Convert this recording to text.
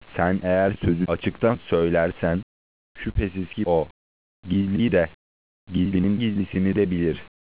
Sen eğer sözü açıktan söylersen, şüphesiz ki o, gizliyi de, gizlinin gizlisini de bilir.